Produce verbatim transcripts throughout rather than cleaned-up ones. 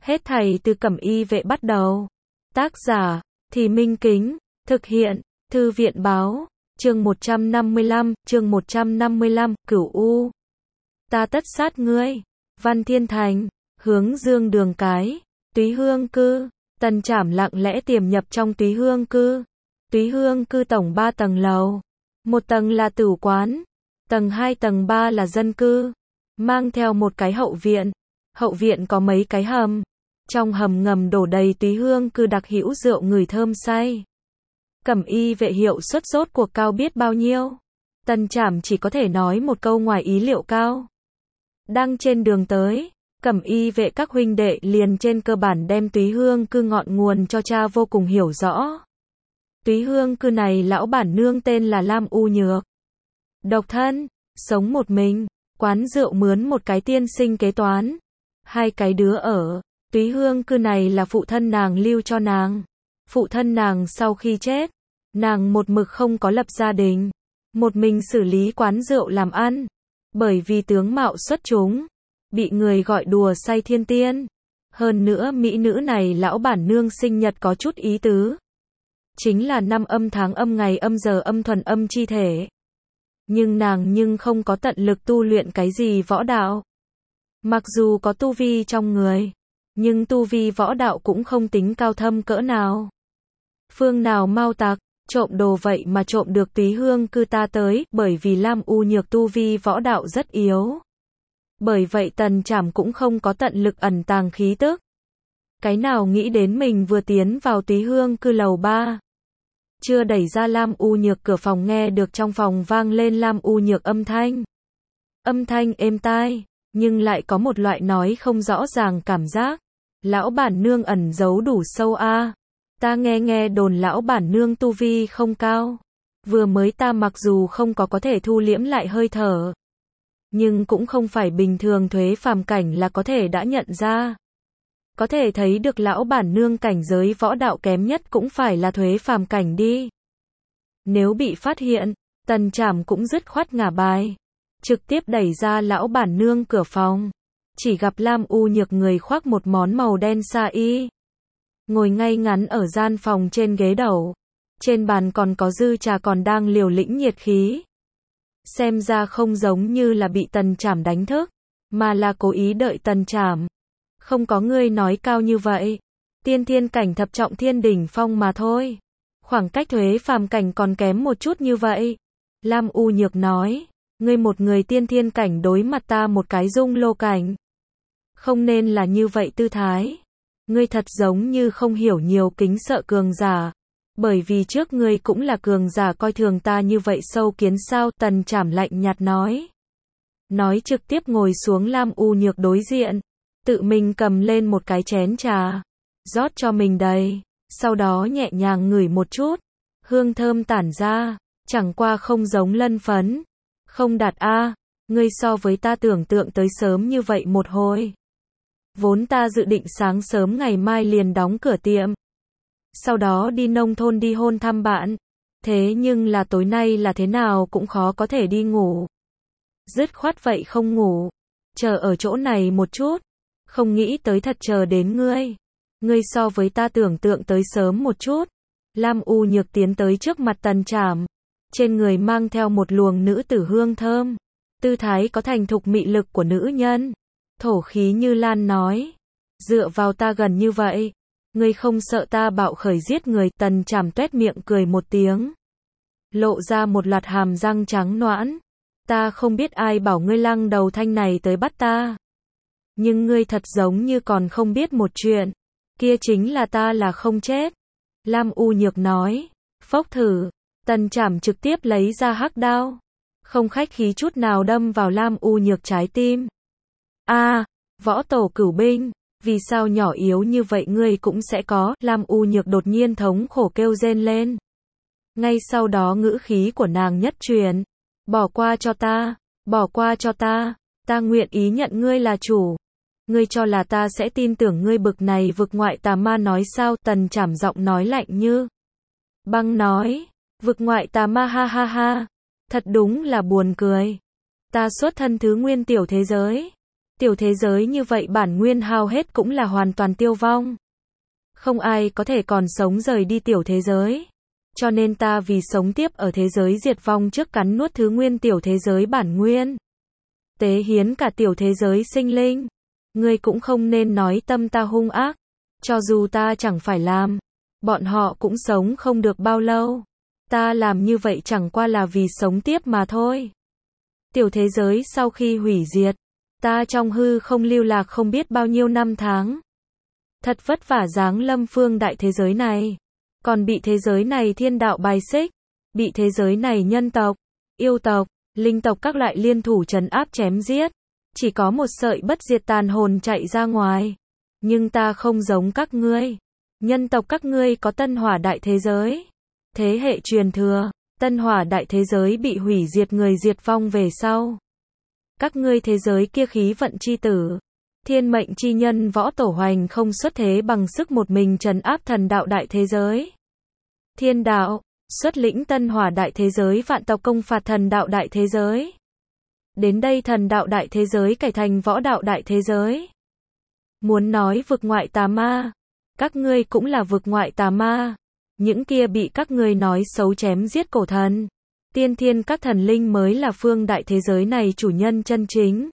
Hết thảy từ Cẩm Y Vệ bắt đầu. Tác giả, Thì Minh Kính, thực hiện, Thư viện Báo, chương một trăm năm mươi lăm, chương một trăm năm mươi lăm, Cửu U. Ta tất sát ngươi. Văn Thiên Thành, hướng Dương đường cái, Túy Hương cư. Tần Trảm lặng lẽ tiềm nhập trong Túy Hương cư. Túy Hương cư tổng ba tầng lầu. Một tầng là tử quán, tầng hai tầng ba là dân cư, mang theo một cái hậu viện. Hậu viện có mấy cái hầm, trong hầm ngầm đổ đầy Túy Hương cư đặc hữu rượu người thơm say. Cẩm Y Vệ hiệu suất rốt cuộc cao biết bao nhiêu. Tần Trảm chỉ có thể nói một câu ngoài ý liệu cao. Đang trên đường tới, Cẩm Y Vệ các huynh đệ liền trên cơ bản đem Túy Hương cư ngọn nguồn cho cha vô cùng hiểu rõ. Túy Hương cư này lão bản nương tên là Lam U Nhược. Độc thân, sống một mình, quán rượu mướn một cái tiên sinh kế toán, hai cái đứa ở. Túy Hương cư này là phụ thân nàng lưu cho nàng. Phụ thân nàng sau khi chết, nàng một mực không có lập gia đình, một mình xử lý quán rượu làm ăn. Bởi vì tướng mạo xuất chúng, bị người gọi đùa say thiên tiên. Hơn nữa mỹ nữ này lão bản nương sinh nhật có chút ý tứ. Chính là năm âm tháng âm ngày âm giờ âm thuần âm chi thể. Nhưng nàng nhưng không có tận lực tu luyện cái gì võ đạo. Mặc dù có tu vi trong người, nhưng tu vi võ đạo cũng không tính cao thâm cỡ nào. Phương nào mau tặc, trộm đồ vậy mà trộm được Túy Hương cư ta tới, bởi vì Lam U Nhược tu vi võ đạo rất yếu. Bởi vậy Tần Trảm cũng không có tận lực ẩn tàng khí tức. Cái nào nghĩ đến mình vừa tiến vào Túy Hương cư lầu ba. Chưa đẩy ra Lam U Nhược cửa phòng nghe được trong phòng vang lên Lam U Nhược âm thanh. Âm thanh êm tai, nhưng lại có một loại nói không rõ ràng cảm giác. Lão bản nương ẩn giấu đủ sâu a. À. Ta nghe nghe đồn lão bản nương tu vi không cao. Vừa mới ta mặc dù không có có thể thu liễm lại hơi thở, nhưng cũng không phải bình thường thuế phàm cảnh là có thể đã nhận ra. Có thể thấy được lão bản nương cảnh giới võ đạo kém nhất cũng phải là thuế phàm cảnh đi. Nếu bị phát hiện, Tần Trảm cũng dứt khoát ngả bài, trực tiếp đẩy ra lão bản nương cửa phòng. Chỉ gặp Lam U Nhược người khoác một món màu đen sa y, ngồi ngay ngắn ở gian phòng trên ghế đầu. Trên bàn còn có dư trà còn đang liều lĩnh nhiệt khí. Xem ra không giống như là bị Tần Trảm đánh thức, mà là cố ý đợi Tần Trảm. Không có ngươi nói cao như vậy. Tiên thiên cảnh thập trọng thiên đỉnh phong mà thôi. Khoảng cách thuế phàm cảnh còn kém một chút như vậy. Lam U Nhược nói, ngươi một người tiên thiên cảnh đối mặt ta một cái dung lô cảnh. Không nên là như vậy tư thái. Ngươi thật giống như không hiểu nhiều kính sợ cường giả. Bởi vì trước ngươi cũng là cường giả coi thường ta như vậy sâu kiến sao? Tần Trảm lạnh nhạt nói. Nói trực tiếp ngồi xuống Lam U Nhược đối diện. Tự mình cầm lên một cái chén trà, rót cho mình đầy, sau đó nhẹ nhàng ngửi một chút, hương thơm tản ra, chẳng qua không giống lân phấn. Không đạt a, à, ngươi so với ta tưởng tượng tới sớm như vậy một hồi. Vốn ta dự định sáng sớm ngày mai liền đóng cửa tiệm, sau đó đi nông thôn đi hôn thăm bạn. Thế nhưng là tối nay là thế nào cũng khó có thể đi ngủ. Dứt khoát vậy không ngủ, chờ ở chỗ này một chút. Không nghĩ tới thật chờ đến ngươi. Ngươi so với ta tưởng tượng tới sớm một chút. Lam U Nhược tiến tới trước mặt Tần Trảm. Trên người mang theo một luồng nữ tử hương thơm. Tư thái có thành thục mị lực của nữ nhân. Thổ khí như lan nói. Dựa vào ta gần như vậy. Ngươi không sợ ta bạo khởi giết người? Tần Trảm tuét miệng cười một tiếng. Lộ ra một loạt hàm răng trắng nõn. Ta không biết ai bảo ngươi lăng đầu thanh này tới bắt ta. Nhưng ngươi thật giống như còn không biết một chuyện. Kia chính là ta là không chết. Lam U Nhược nói. Phốc thử. Tần Trảm trực tiếp lấy ra hắc đao. Không khách khí chút nào đâm vào Lam U Nhược trái tim. A, à, võ tổ cửu binh. Vì sao nhỏ yếu như vậy ngươi cũng sẽ có? Lam U Nhược đột nhiên thống khổ kêu rên lên. Ngay sau đó ngữ khí của nàng nhất truyền. Bỏ qua cho ta. Bỏ qua cho ta. Ta nguyện ý nhận ngươi là chủ. Ngươi cho là ta sẽ tin tưởng ngươi bực này vực ngoại tà ma nói sao? Tần Trảm giọng nói lạnh như băng nói. Vực ngoại tà ma ha ha ha. Thật đúng là buồn cười. Ta xuất thân thứ nguyên tiểu thế giới. Tiểu thế giới như vậy bản nguyên hao hết cũng là hoàn toàn tiêu vong. Không ai có thể còn sống rời đi tiểu thế giới. Cho nên ta vì sống tiếp ở thế giới diệt vong trước cắn nuốt thứ nguyên tiểu thế giới bản nguyên. Tế hiến cả tiểu thế giới sinh linh. Ngươi cũng không nên nói tâm ta hung ác. Cho dù ta chẳng phải làm, bọn họ cũng sống không được bao lâu. Ta làm như vậy chẳng qua là vì sống tiếp mà thôi. Tiểu thế giới sau khi hủy diệt, ta trong hư không lưu lạc không biết bao nhiêu năm tháng. Thật vất vả giáng lâm phương đại thế giới này. Còn bị thế giới này thiên đạo bài xích. Bị thế giới này nhân tộc, yêu tộc, linh tộc các loại liên thủ trấn áp chém giết. Chỉ có một sợi bất diệt tàn hồn chạy ra ngoài. Nhưng ta không giống các ngươi. Nhân tộc các ngươi có tân hỏa đại thế giới. Thế hệ truyền thừa, tân hỏa đại thế giới bị hủy diệt người diệt vong về sau. Các ngươi thế giới kia khí vận chi tử, thiên mệnh chi nhân võ tổ hoành không xuất thế bằng sức một mình trấn áp thần đạo đại thế giới. Thiên đạo, xuất lĩnh tân hỏa đại thế giới vạn tộc công phạt thần đạo đại thế giới. Đến đây thần đạo đại thế giới cải thành võ đạo đại thế giới. Muốn nói vực ngoại tà ma, các ngươi cũng là vực ngoại tà ma. Những kia bị các ngươi nói xấu chém giết cổ thần, tiên thiên các thần linh mới là phương đại thế giới này chủ nhân chân chính.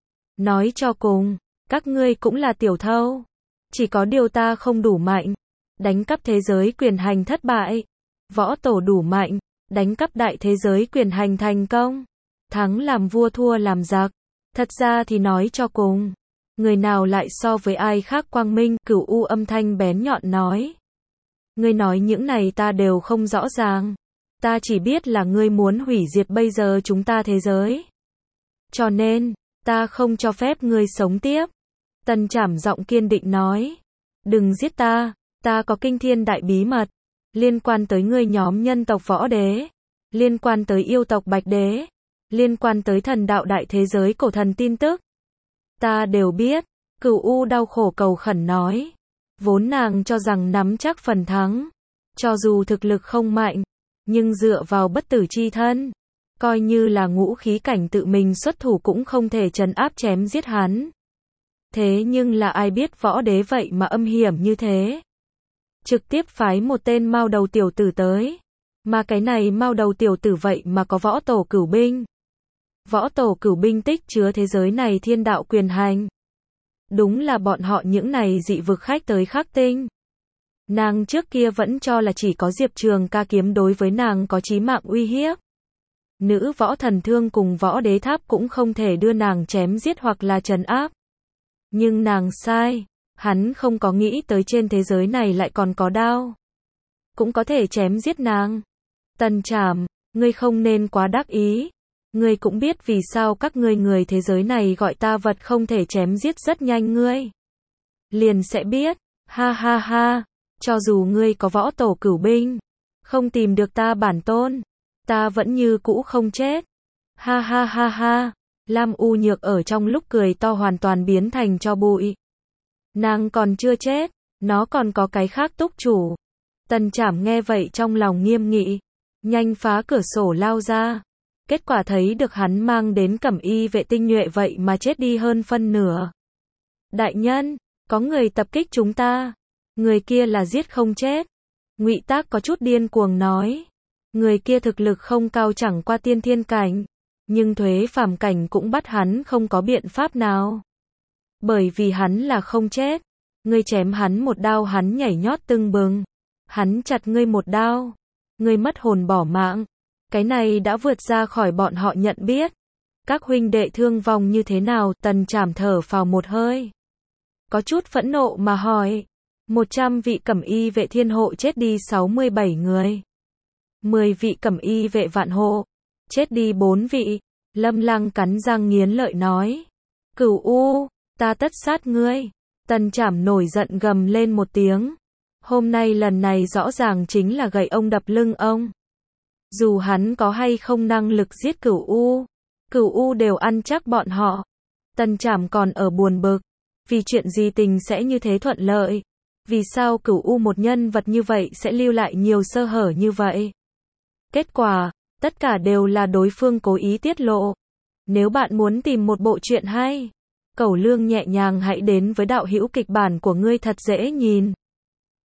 Nói cho cùng, các ngươi cũng là tiểu thâu. Chỉ có điều ta không đủ mạnh. Đánh cắp thế giới quyền hành thất bại. Võ tổ đủ mạnh. Đánh cắp đại thế giới quyền hành thành công. Thắng làm vua thua làm giặc. Thật ra thì nói cho cùng, người nào lại so với ai khác quang minh, Cửu U âm thanh bén nhọn nói. Ngươi nói những này ta đều không rõ ràng. Ta chỉ biết là ngươi muốn hủy diệt bây giờ chúng ta thế giới. Cho nên, ta không cho phép ngươi sống tiếp. Tần Trảm giọng kiên định nói. Đừng giết ta, ta có kinh thiên đại bí mật. Liên quan tới ngươi nhóm nhân tộc võ đế. Liên quan tới yêu tộc bạch đế. Liên quan tới thần đạo đại thế giới cổ thần tin tức. Ta đều biết, Cửu U đau khổ cầu khẩn nói. Vốn nàng cho rằng nắm chắc phần thắng. Cho dù thực lực không mạnh, nhưng dựa vào bất tử chi thân, coi như là ngũ khí cảnh tự mình xuất thủ cũng không thể trấn áp chém giết hắn. Thế nhưng là ai biết võ đế vậy mà âm hiểm như thế. Trực tiếp phái một tên mao đầu tiểu tử tới. Mà cái này mao đầu tiểu tử vậy mà có võ tổ cửu binh. Võ tổ cửu binh tích chứa thế giới này thiên đạo quyền hành. Đúng là bọn họ những này dị vực khách tới Khắc Tinh. Nàng trước kia vẫn cho là chỉ có Diệp Trường Ca kiếm đối với nàng có chí mạng uy hiếp. Nữ võ thần thương cùng võ đế tháp cũng không thể đưa nàng chém giết hoặc là trấn áp. Nhưng nàng sai, hắn không có nghĩ tới trên thế giới này lại còn có đao. Cũng có thể chém giết nàng. Tần Trảm, ngươi không nên quá đắc ý. Ngươi cũng biết vì sao các ngươi người thế giới này gọi ta vật không thể chém giết rất nhanh ngươi. Liền sẽ biết, ha ha ha, cho dù ngươi có võ tổ cửu binh, không tìm được ta bản tôn, ta vẫn như cũ không chết. Ha ha ha ha, Lam U Nhược ở trong lúc cười to hoàn toàn biến thành tro bụi. Nàng còn chưa chết, nó còn có cái khác túc chủ. Tần Trảm nghe vậy trong lòng nghiêm nghị, nhanh phá cửa sổ lao ra. Kết quả thấy được hắn mang đến cẩm y vệ tinh nhuệ vậy mà chết đi hơn phân nửa. Đại nhân, có người tập kích chúng ta. Người kia là giết không chết. Ngụy Tác có chút điên cuồng nói. Người kia thực lực không cao chẳng qua tiên thiên cảnh. Nhưng thuế phàm cảnh cũng bắt hắn không có biện pháp nào. Bởi vì hắn là không chết. Ngươi chém hắn một đao hắn nhảy nhót tưng bừng. Hắn chặt ngươi một đao. Ngươi mất hồn bỏ mạng. Cái này đã vượt ra khỏi bọn họ nhận biết. Các huynh đệ thương vong như thế nào? Tần Trảm thở phào một hơi. Có chút phẫn nộ mà hỏi. một trăm vị cẩm y vệ thiên hộ chết đi sáu mươi bảy người. mười vị cẩm y vệ vạn hộ. Chết đi bốn vị. Lâm Lăng cắn răng nghiến lợi nói. Cửu U, ta tất sát ngươi. Tần Trảm nổi giận gầm lên một tiếng. Hôm nay lần này rõ ràng chính là gậy ông đập lưng ông. Dù hắn có hay không năng lực giết Cửu U, Cửu U đều ăn chắc bọn họ. Tần Trảm còn ở buồn bực, vì chuyện gì tình sẽ như thế thuận lợi? Vì sao Cửu U một nhân vật như vậy sẽ lưu lại nhiều sơ hở như vậy? Kết quả, tất cả đều là đối phương cố ý tiết lộ. Nếu bạn muốn tìm một bộ truyện hay Cẩu Lương nhẹ nhàng hãy đến với đạo hữu kịch bản của ngươi thật dễ nhìn.